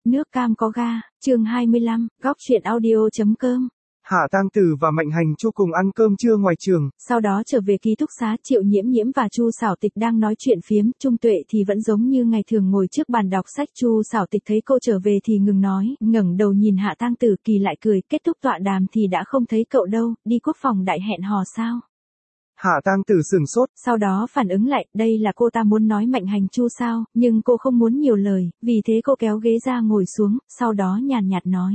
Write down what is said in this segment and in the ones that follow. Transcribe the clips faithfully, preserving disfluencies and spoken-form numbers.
Nước cam có ga, chương hai mươi lăm, góc truyện audio.com. Hạ Tang Tử và Mạnh Hành Chu cùng ăn cơm trưa ngoài trường. Sau đó trở về ký túc xá, Triệu Nhiễm Nhiễm và Chu Sảo Tịch đang nói chuyện phiếm, Trung Tuệ thì vẫn giống như ngày thường ngồi trước bàn đọc sách. Chu Sảo Tịch thấy cô trở về thì ngừng nói, ngẩng đầu nhìn Hạ Tang Tử, kỳ lại cười, kết thúc tọa đàm thì đã không thấy cậu đâu, đi quốc phòng đại hẹn hò sao? Hạ Tang Tử sửng sốt, sau đó phản ứng lại, đây là cô ta muốn nói Mạnh Hành Chu sao, nhưng cô không muốn nhiều lời, vì thế cô kéo ghế ra ngồi xuống, sau đó nhàn nhạt nói.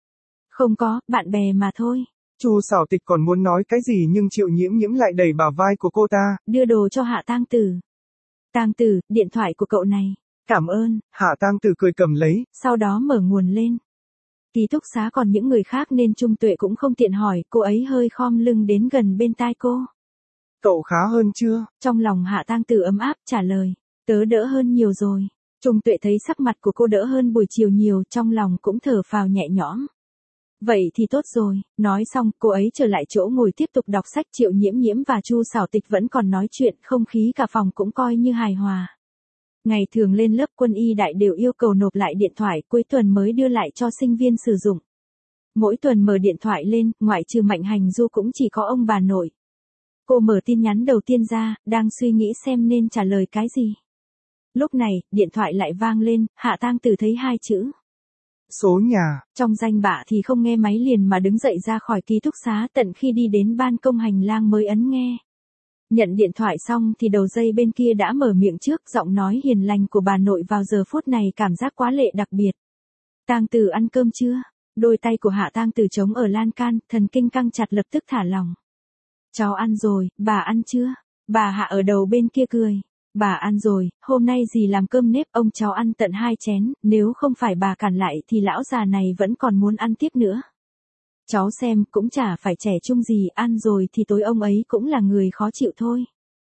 Không có, bạn bè mà thôi. Chu Sảo Tịch còn muốn nói cái gì nhưng Triệu Nhiễm Nhiễm lại đẩy bả vai của cô ta. Đưa đồ cho Hạ Tang Tử. Tang Tử, điện thoại của cậu này. Cảm ơn. Hạ Tang Tử cười cầm lấy. Sau đó mở nguồn lên. Ký túc xá còn những người khác nên Trung Tuệ cũng không tiện hỏi, cô ấy hơi khom lưng đến gần bên tai cô. Cậu khá hơn chưa? Trong lòng Hạ Tang Tử ấm áp trả lời, tớ đỡ hơn nhiều rồi. Trung Tuệ thấy sắc mặt của cô đỡ hơn buổi chiều nhiều, trong lòng cũng thở phào nhẹ nhõm. Vậy thì tốt rồi, nói xong, cô ấy trở lại chỗ ngồi tiếp tục đọc sách. Triệu Nhiễm Nhiễm và Chu Sảo Tịch vẫn còn nói chuyện, không khí cả phòng cũng coi như hài hòa. Ngày thường lên lớp Quân y đại đều yêu cầu nộp lại điện thoại, cuối tuần mới đưa lại cho sinh viên sử dụng. Mỗi tuần mở điện thoại lên, ngoại trừ Mạnh Hành Du cũng chỉ có ông bà nội. Cô mở tin nhắn đầu tiên ra, đang suy nghĩ xem nên trả lời cái gì. Lúc này, điện thoại lại vang lên, Hạ Tang Tử thấy hai chữ. Số nhà. Trong danh bạ thì không nghe máy liền mà đứng dậy ra khỏi ký túc xá, tận khi đi đến ban công hành lang mới ấn nghe. Nhận điện thoại xong thì đầu dây bên kia đã mở miệng trước, giọng nói hiền lành của bà nội vào giờ phút này cảm giác quá lệ đặc biệt. Tang Tử ăn cơm chưa? Đôi tay của Hạ Tang Tử trống ở lan can, thần kinh căng chặt lập tức thả lỏng. Cháu ăn rồi, bà ăn chưa? Bà Hạ ở đầu bên kia cười. Bà ăn rồi, hôm nay dì làm cơm nếp, ông cháu ăn tận hai chén, nếu không phải bà cản lại thì lão già này vẫn còn muốn ăn tiếp nữa. Cháu xem, cũng chả phải trẻ trung gì, ăn rồi thì tối ông ấy cũng là người khó chịu thôi.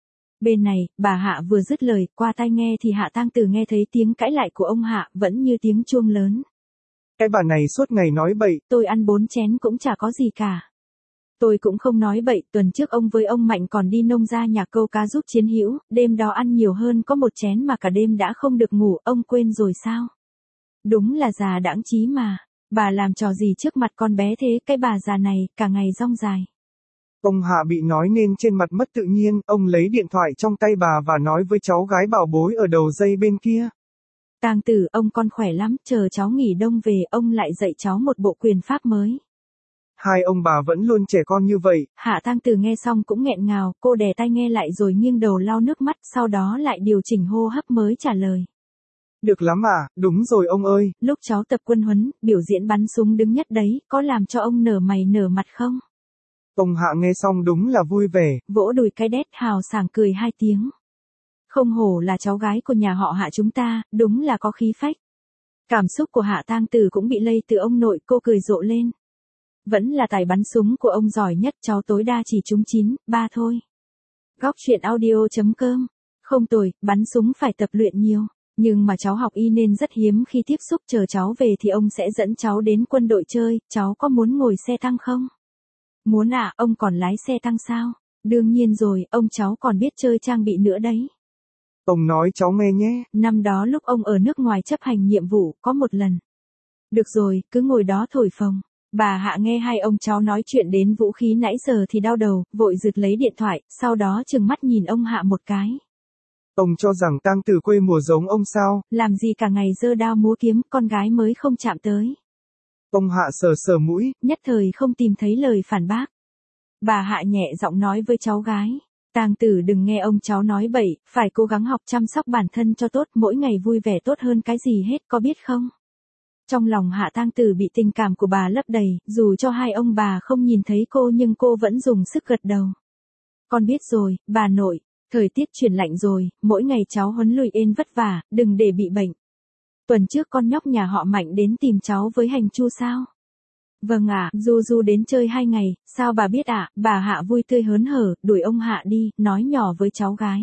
Bên này, bà Hạ vừa dứt lời, qua tai nghe thì Hạ Tang Tử nghe thấy tiếng cãi lại của ông Hạ, vẫn như tiếng chuông lớn. Cái bà này suốt ngày nói bậy. Tôi ăn bốn chén cũng chả có gì cả. Tôi cũng không nói bậy, tuần trước ông với ông Mạnh còn đi nông ra nhà câu cá giúp Chiến Hữu, đêm đó ăn nhiều hơn có một chén mà cả đêm đã không được ngủ, ông quên rồi sao? Đúng là già đãng trí mà, bà làm trò gì trước mặt con bé thế, cái bà già này, cả ngày rong dài. Ông Hạ bị nói nên trên mặt mất tự nhiên, ông lấy điện thoại trong tay bà và nói với cháu gái bảo bối ở đầu dây bên kia. Tang Tử, ông con khỏe lắm, chờ cháu nghỉ đông về, ông lại dạy cháu một bộ quyền pháp mới. Hai ông bà vẫn luôn trẻ con như vậy. Hạ Tang Tử nghe xong cũng nghẹn ngào, cô đè tai nghe lại rồi nghiêng đầu lau nước mắt, sau đó lại điều chỉnh hô hấp mới trả lời. Được lắm à, đúng rồi ông ơi. Lúc cháu tập quân huấn, biểu diễn bắn súng đứng nhất đấy, có làm cho ông nở mày nở mặt không? Ông Hạ nghe xong đúng là vui vẻ. Vỗ đùi cái đét hào sảng cười hai tiếng. Không hổ là cháu gái của nhà họ Hạ chúng ta, đúng là có khí phách. Cảm xúc của Hạ Tang Tử cũng bị lây từ ông nội, cô cười rộ lên. Vẫn là tài bắn súng của ông giỏi nhất, cháu tối đa chỉ trúng chín, ba thôi. Góc truyện audio.com. Không tồi, bắn súng phải tập luyện nhiều. Nhưng mà cháu học y nên rất hiếm khi tiếp xúc, chờ cháu về thì ông sẽ dẫn cháu đến quân đội chơi, cháu có muốn ngồi xe tăng không? Muốn à, ông còn lái xe tăng sao? Đương nhiên rồi, ông cháu còn biết chơi trang bị nữa đấy. Ông nói cháu nghe nhé. Năm đó lúc ông ở nước ngoài chấp hành nhiệm vụ, có một lần. Được rồi, cứ ngồi đó thổi phồng. Bà Hạ nghe hai ông cháu nói chuyện đến vũ khí nãy giờ thì đau đầu, vội giật lấy điện thoại, sau đó trừng mắt nhìn ông Hạ một cái. Ông cho rằng Tang Tử quê mùa giống ông sao? Làm gì cả ngày giơ đao múa kiếm, con gái mới không chạm tới. Ông Hạ sờ sờ mũi, nhất thời không tìm thấy lời phản bác. Bà Hạ nhẹ giọng nói với cháu gái. Tang Tử đừng nghe ông cháu nói bậy, phải cố gắng học chăm sóc bản thân cho tốt, mỗi ngày vui vẻ tốt hơn cái gì hết, có biết không? Trong lòng Hạ Tang Tử bị tình cảm của bà lấp đầy, dù cho hai ông bà không nhìn thấy cô nhưng cô vẫn dùng sức gật đầu. Con biết rồi, bà nội, thời tiết chuyển lạnh rồi, mỗi ngày cháu huấn luyện ên vất vả, đừng để bị bệnh. Tuần trước con nhóc nhà họ Mạnh đến tìm cháu với Hành Chu sao? Vâng ạ, à, Du Du đến chơi hai ngày, sao bà biết ạ? À? Bà Hạ vui tươi hớn hở, đuổi ông Hạ đi, nói nhỏ với cháu gái.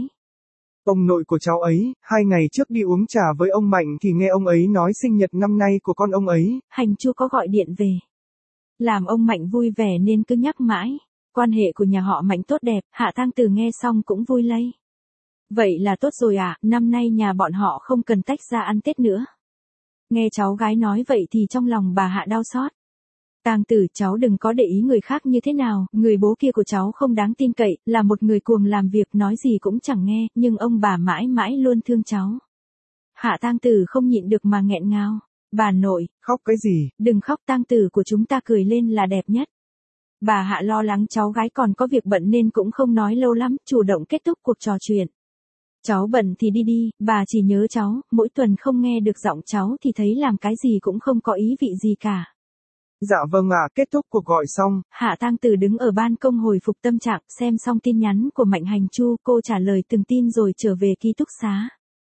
Ông nội của cháu ấy, hai ngày trước đi uống trà với ông Mạnh thì nghe ông ấy nói sinh nhật năm nay của con ông ấy. Hành Chu có gọi điện về. Làm ông Mạnh vui vẻ nên cứ nhắc mãi. Quan hệ của nhà họ Mạnh tốt đẹp, Hạ Tang Tử nghe xong cũng vui lây. Vậy là tốt rồi à, năm nay nhà bọn họ không cần tách ra ăn Tết nữa. Nghe cháu gái nói vậy thì trong lòng bà Hạ đau xót. Tang Tử, cháu đừng có để ý người khác như thế nào, người bố kia của cháu không đáng tin cậy, là một người cuồng làm việc, nói gì cũng chẳng nghe, nhưng ông bà mãi mãi luôn thương cháu. Hạ Tang Tử không nhịn được mà nghẹn ngào. Bà nội, khóc cái gì? Đừng khóc, Tang Tử của chúng ta cười lên là đẹp nhất. Bà Hạ lo lắng cháu gái còn có việc bận nên cũng không nói lâu lắm, chủ động kết thúc cuộc trò chuyện. Cháu bận thì đi đi, bà chỉ nhớ cháu, mỗi tuần không nghe được giọng cháu thì thấy làm cái gì cũng không có ý vị gì cả. Dạ vâng ạ, kết thúc cuộc gọi xong. Hạ Tang Tử đứng ở ban công hồi phục tâm trạng, xem xong tin nhắn của Mạnh Hành Chu, cô trả lời từng tin rồi trở về ký túc xá.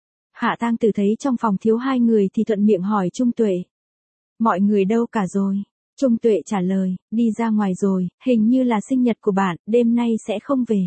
Hạ Tang Tử thấy trong phòng thiếu hai người thì thuận miệng hỏi Trung Tuệ. Mọi người đâu cả rồi? Trung Tuệ trả lời, đi ra ngoài rồi, hình như là sinh nhật của bạn, đêm nay sẽ không về.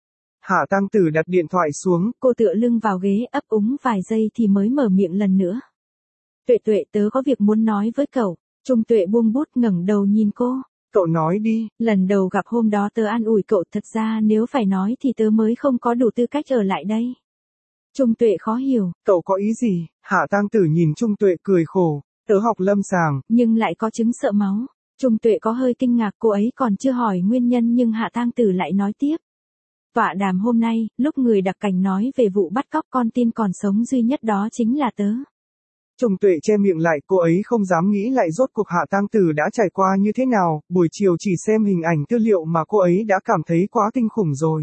Hạ Tang Tử đặt điện thoại xuống, cô tựa lưng vào ghế ấp úng vài giây thì mới mở miệng lần nữa. Tuệ Tuệ, tớ có việc muốn nói với cậu. Trung Tuệ buông bút ngẩng đầu nhìn cô. Cậu nói đi. Lần đầu gặp hôm đó tớ an ủi cậu, thật ra nếu phải nói thì tớ mới không có đủ tư cách ở lại đây. Trung Tuệ khó hiểu. Cậu có ý gì? Hạ Tang Tử nhìn Trung Tuệ cười khổ. Tớ học lâm sàng. Nhưng lại có chứng sợ máu. Trung Tuệ có hơi kinh ngạc, cô ấy còn chưa hỏi nguyên nhân nhưng Hạ Tang Tử lại nói tiếp. Tọa đàm hôm nay, lúc người đặc cảnh nói về vụ bắt cóc con tin còn sống duy nhất đó chính là tớ. Trung Tuệ che miệng lại, cô ấy không dám nghĩ lại rốt cuộc Hạ Tang Tử đã trải qua như thế nào, buổi chiều chỉ xem hình ảnh tư liệu mà cô ấy đã cảm thấy quá kinh khủng rồi.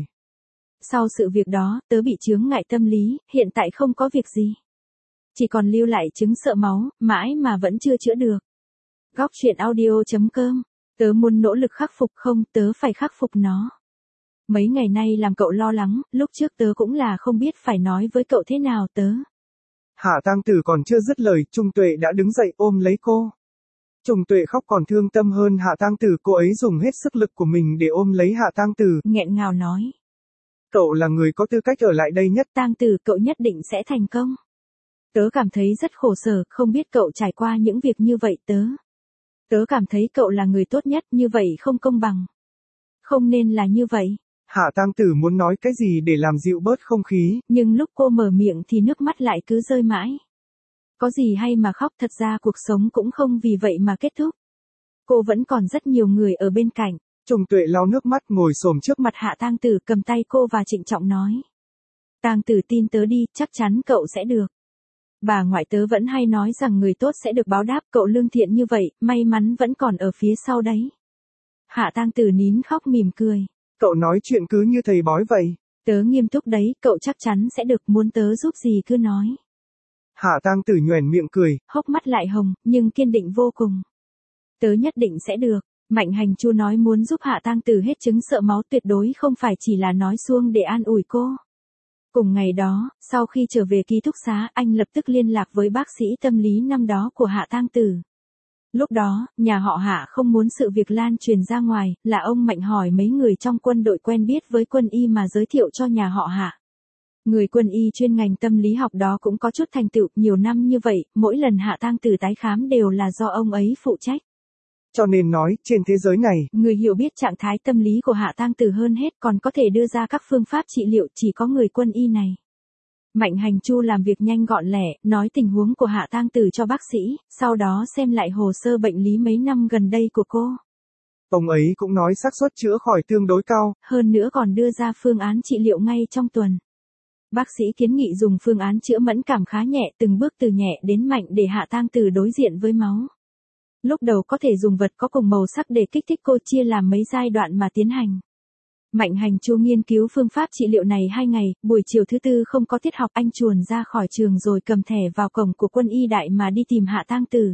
Sau sự việc đó, tớ bị chướng ngại tâm lý, hiện tại không có việc gì. Chỉ còn lưu lại chứng sợ máu, mãi mà vẫn chưa chữa được. Góc truyện audio chấm com. Tớ muốn nỗ lực khắc phục không, tớ phải khắc phục nó. Mấy ngày nay làm cậu lo lắng, lúc trước tớ cũng là không biết phải nói với cậu thế nào tớ. Hạ Tang Tử còn chưa dứt lời, Trung Tuệ đã đứng dậy ôm lấy cô. Trung Tuệ khóc còn thương tâm hơn Hạ Tang Tử, cô ấy dùng hết sức lực của mình để ôm lấy Hạ Tang Tử. Nghẹn ngào nói. Cậu là người có tư cách ở lại đây nhất. Tang Tử, cậu nhất định sẽ thành công. Tớ cảm thấy rất khổ sở, không biết cậu trải qua những việc như vậy tớ. Tớ cảm thấy cậu là người tốt nhất, như vậy không công bằng. Không nên là như vậy. Hạ Tang Tử muốn nói cái gì để làm dịu bớt không khí. Nhưng lúc cô mở miệng thì nước mắt lại cứ rơi mãi. Có gì hay mà khóc, thật ra cuộc sống cũng không vì vậy mà kết thúc. Cô vẫn còn rất nhiều người ở bên cạnh. Trung Tuệ lau nước mắt ngồi xổm trước mặt Hạ Tang Tử, cầm tay cô và trịnh trọng nói. Tang Tử, tin tớ đi, chắc chắn cậu sẽ được. Bà ngoại tớ vẫn hay nói rằng người tốt sẽ được báo đáp, cậu lương thiện như vậy, may mắn vẫn còn ở phía sau đấy. Hạ Tang Tử nín khóc mỉm cười. Cậu nói chuyện cứ như thầy bói vậy. Tớ nghiêm túc đấy, cậu chắc chắn sẽ được, muốn tớ giúp gì cứ nói. Hạ Tang Tử nhoẻn miệng cười. Hốc mắt lại hồng, nhưng kiên định vô cùng. Tớ nhất định sẽ được. Mạnh Hành Chu nói muốn giúp Hạ Tang Tử hết chứng sợ máu, tuyệt đối không phải chỉ là nói suông để an ủi cô. Cùng ngày đó, sau khi trở về ký túc xá, anh lập tức liên lạc với bác sĩ tâm lý năm đó của Hạ Tang Tử. Lúc đó, nhà họ Hạ không muốn sự việc lan truyền ra ngoài, là ông Mạnh hỏi mấy người trong quân đội quen biết với quân y mà giới thiệu cho nhà họ Hạ. Người quân y chuyên ngành tâm lý học đó cũng có chút thành tựu, nhiều năm như vậy, mỗi lần Hạ Tang Tử tái khám đều là do ông ấy phụ trách. Cho nên nói, trên thế giới này, người hiểu biết trạng thái tâm lý của Hạ Tang Tử hơn hết, còn có thể đưa ra các phương pháp trị liệu, chỉ có người quân y này. Mạnh Hành Chu làm việc nhanh gọn lẹ, nói tình huống của Hạ Tang Tử cho bác sĩ, sau đó xem lại hồ sơ bệnh lý mấy năm gần đây của cô. Ông ấy cũng nói xác suất chữa khỏi tương đối cao, hơn nữa còn đưa ra phương án trị liệu ngay trong tuần. Bác sĩ kiến nghị dùng phương án chữa mẫn cảm khá nhẹ, từng bước từ nhẹ đến mạnh để Hạ Tang Tử đối diện với máu. Lúc đầu có thể dùng vật có cùng màu sắc để kích thích cô, chia làm mấy giai đoạn mà tiến hành. Mạnh Hành Chu nghiên cứu phương pháp trị liệu này hai ngày, buổi chiều thứ tư không có tiết học, anh chuồn ra khỏi trường rồi cầm thẻ vào cổng của quân y đại mà đi tìm Hạ Tang Tử.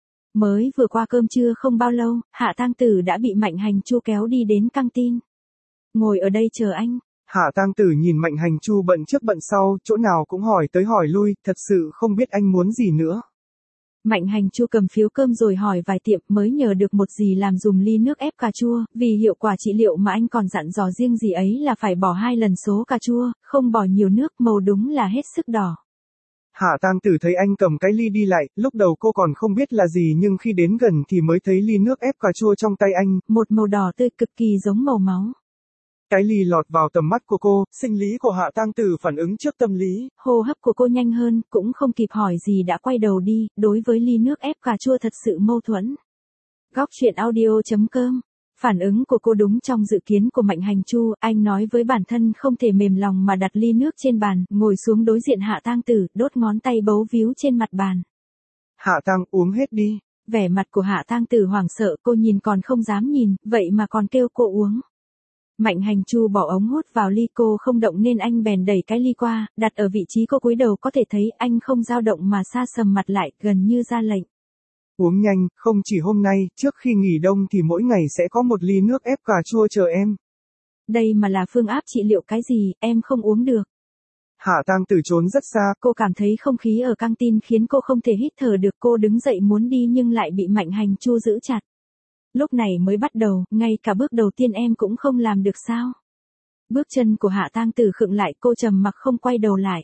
Mới vừa qua cơm trưa không bao lâu, Hạ Tang Tử đã bị Mạnh Hành Chu kéo đi đến căng tin. Ngồi ở đây chờ anh. Hạ Tang Tử nhìn Mạnh Hành Chu bận trước bận sau, chỗ nào cũng hỏi tới hỏi lui, thật sự không biết anh muốn gì nữa. Mạnh Hành Chu cầm phiếu cơm rồi hỏi vài tiệm, mới nhờ được một dì làm dùm ly nước ép cà chua, vì hiệu quả trị liệu mà anh còn dặn dò riêng dì ấy là phải bỏ hai lần số cà chua, không bỏ nhiều nước, màu đúng là hết sức đỏ. Hạ Tang Tử thấy anh cầm cái ly đi lại, lúc đầu cô còn không biết là gì nhưng khi đến gần thì mới thấy ly nước ép cà chua trong tay anh. Một màu đỏ tươi cực kỳ giống màu máu. Cái ly lọt vào tầm mắt của cô, sinh lý của Hạ Tang Tử phản ứng trước tâm lý. Hô hấp của cô nhanh hơn, cũng không kịp hỏi gì đã quay đầu đi, đối với ly nước ép cà chua thật sự mâu thuẫn. Góc truyện audio chấm com. Phản ứng của cô đúng trong dự kiến của Mạnh Hành Chu, anh nói với bản thân không thể mềm lòng mà đặt ly nước trên bàn, ngồi xuống đối diện Hạ Tang Tử, đốt ngón tay bấu víu trên mặt bàn. Hạ Tang, uống hết đi. Vẻ mặt của Hạ Tang Tử hoảng sợ, cô nhìn còn không dám nhìn, vậy mà còn kêu cô uống. Mạnh Hành Chu bỏ ống hút vào ly, cô không động nên anh bèn đẩy cái ly qua, đặt ở vị trí cô cúi đầu, có thể thấy anh không dao động mà sa sầm mặt lại, gần như ra lệnh. Uống nhanh, không chỉ hôm nay, trước khi nghỉ đông thì mỗi ngày sẽ có một ly nước ép cà chua chờ em. Đây mà là phương áp trị liệu cái gì, em không uống được. Hạ Tang Tử trốn rất xa. Cô cảm thấy không khí ở căng tin khiến cô không thể hít thở được, cô đứng dậy muốn đi nhưng lại bị Mạnh Hành Chu giữ chặt. Lúc này mới bắt đầu, ngay cả bước đầu tiên em cũng không làm được sao? Bước chân của Hạ Tang Tử khựng lại, cô trầm mặc không quay đầu lại.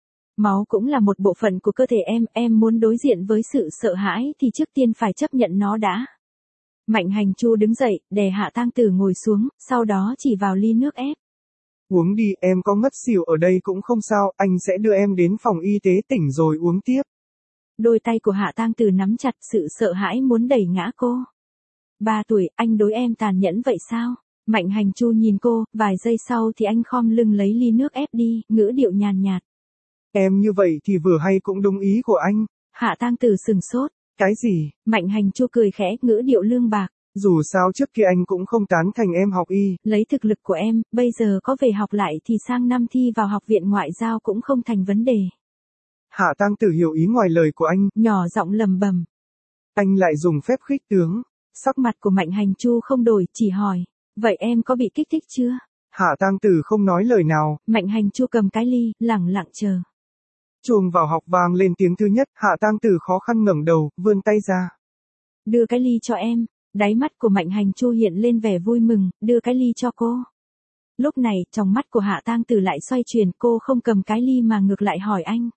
Máu cũng là một bộ phận của cơ thể em, em muốn đối diện với sự sợ hãi thì trước tiên phải chấp nhận nó đã. Mạnh Hành Chu đứng dậy, đè Hạ Tang Tử ngồi xuống, sau đó chỉ vào ly nước ép. Uống đi, em có ngất xỉu ở đây cũng không sao, anh sẽ đưa em đến phòng y tế tỉnh rồi uống tiếp. Đôi tay của Hạ Tang Tử nắm chặt, sự sợ hãi muốn đẩy ngã cô. Ba tuổi, anh đối em tàn nhẫn vậy sao? Mạnh Hành Chu nhìn cô, vài giây sau thì anh khom lưng lấy ly nước ép đi, ngữ điệu nhàn nhạt. Em như vậy thì vừa hay cũng đúng ý của anh. Hạ Tang Tử sừng sốt. Cái gì? Mạnh Hành Chu cười khẽ, ngữ điệu lương bạc. Dù sao trước kia anh cũng không tán thành em học y. Lấy thực lực của em, bây giờ có về học lại thì sang năm thi vào học viện ngoại giao cũng không thành vấn đề. Hạ Tang Tử hiểu ý ngoài lời của anh. Nhỏ giọng lầm bầm. Anh lại dùng phép khích tướng. Sắc mặt của Mạnh Hành Chu không đổi, chỉ hỏi. Vậy em có bị kích thích chưa? Hạ Tang Tử không nói lời nào. Mạnh Hành Chu cầm cái ly, lẳng lặng chờ. Chuông vào học vang lên tiếng thứ nhất, Hạ Tang Tử khó khăn ngẩng đầu, vươn tay ra. Đưa cái ly cho em. Đáy mắt của Mạnh Hành Chu hiện lên vẻ vui mừng, đưa cái ly cho cô. Lúc này, trong mắt của Hạ Tang Tử lại xoay chuyển, cô không cầm cái ly mà ngược lại hỏi anh.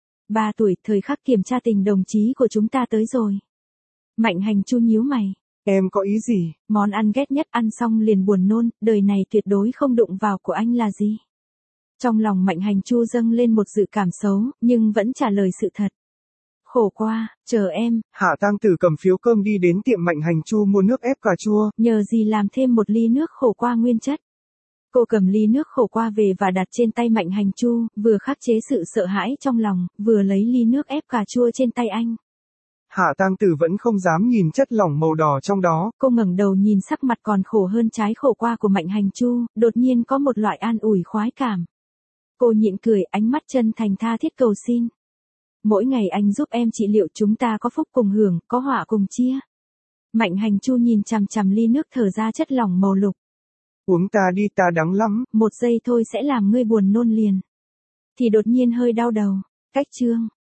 Ba tuổi, thời khắc kiểm tra tình đồng chí của chúng ta tới rồi. Mạnh Hành Chu nhíu mày. Em có ý gì? Món ăn ghét nhất ăn xong liền buồn nôn, đời này tuyệt đối không đụng vào của anh là gì? Trong lòng Mạnh Hành Chu dâng lên một dự cảm xấu, nhưng vẫn trả lời sự thật. Khổ qua, chờ em. Hạ Tang Tử cầm phiếu cơm đi đến tiệm Mạnh Hành Chu mua nước ép cà chua. Nhờ gì làm thêm một ly nước khổ qua nguyên chất. Cô cầm ly nước khổ qua về và đặt trên tay Mạnh Hành Chu, vừa khắc chế sự sợ hãi trong lòng, vừa lấy ly nước ép cà chua trên tay anh. Hạ Tang Tử vẫn không dám nhìn chất lỏng màu đỏ trong đó. Cô ngẩng đầu nhìn sắc mặt còn khổ hơn trái khổ qua của Mạnh Hành Chu, đột nhiên có một loại an ủi khoái cảm. Cô nhịn cười, ánh mắt chân thành tha thiết cầu xin. Mỗi ngày anh giúp em trị liệu, chúng ta có phúc cùng hưởng, có họa cùng chia. Mạnh Hành Chu nhìn chằm chằm ly nước thở ra chất lỏng màu lục. Uống ta đi, ta đắng lắm. Một giây thôi sẽ làm ngươi buồn nôn liền. Thì đột nhiên hơi đau đầu. Cách chương.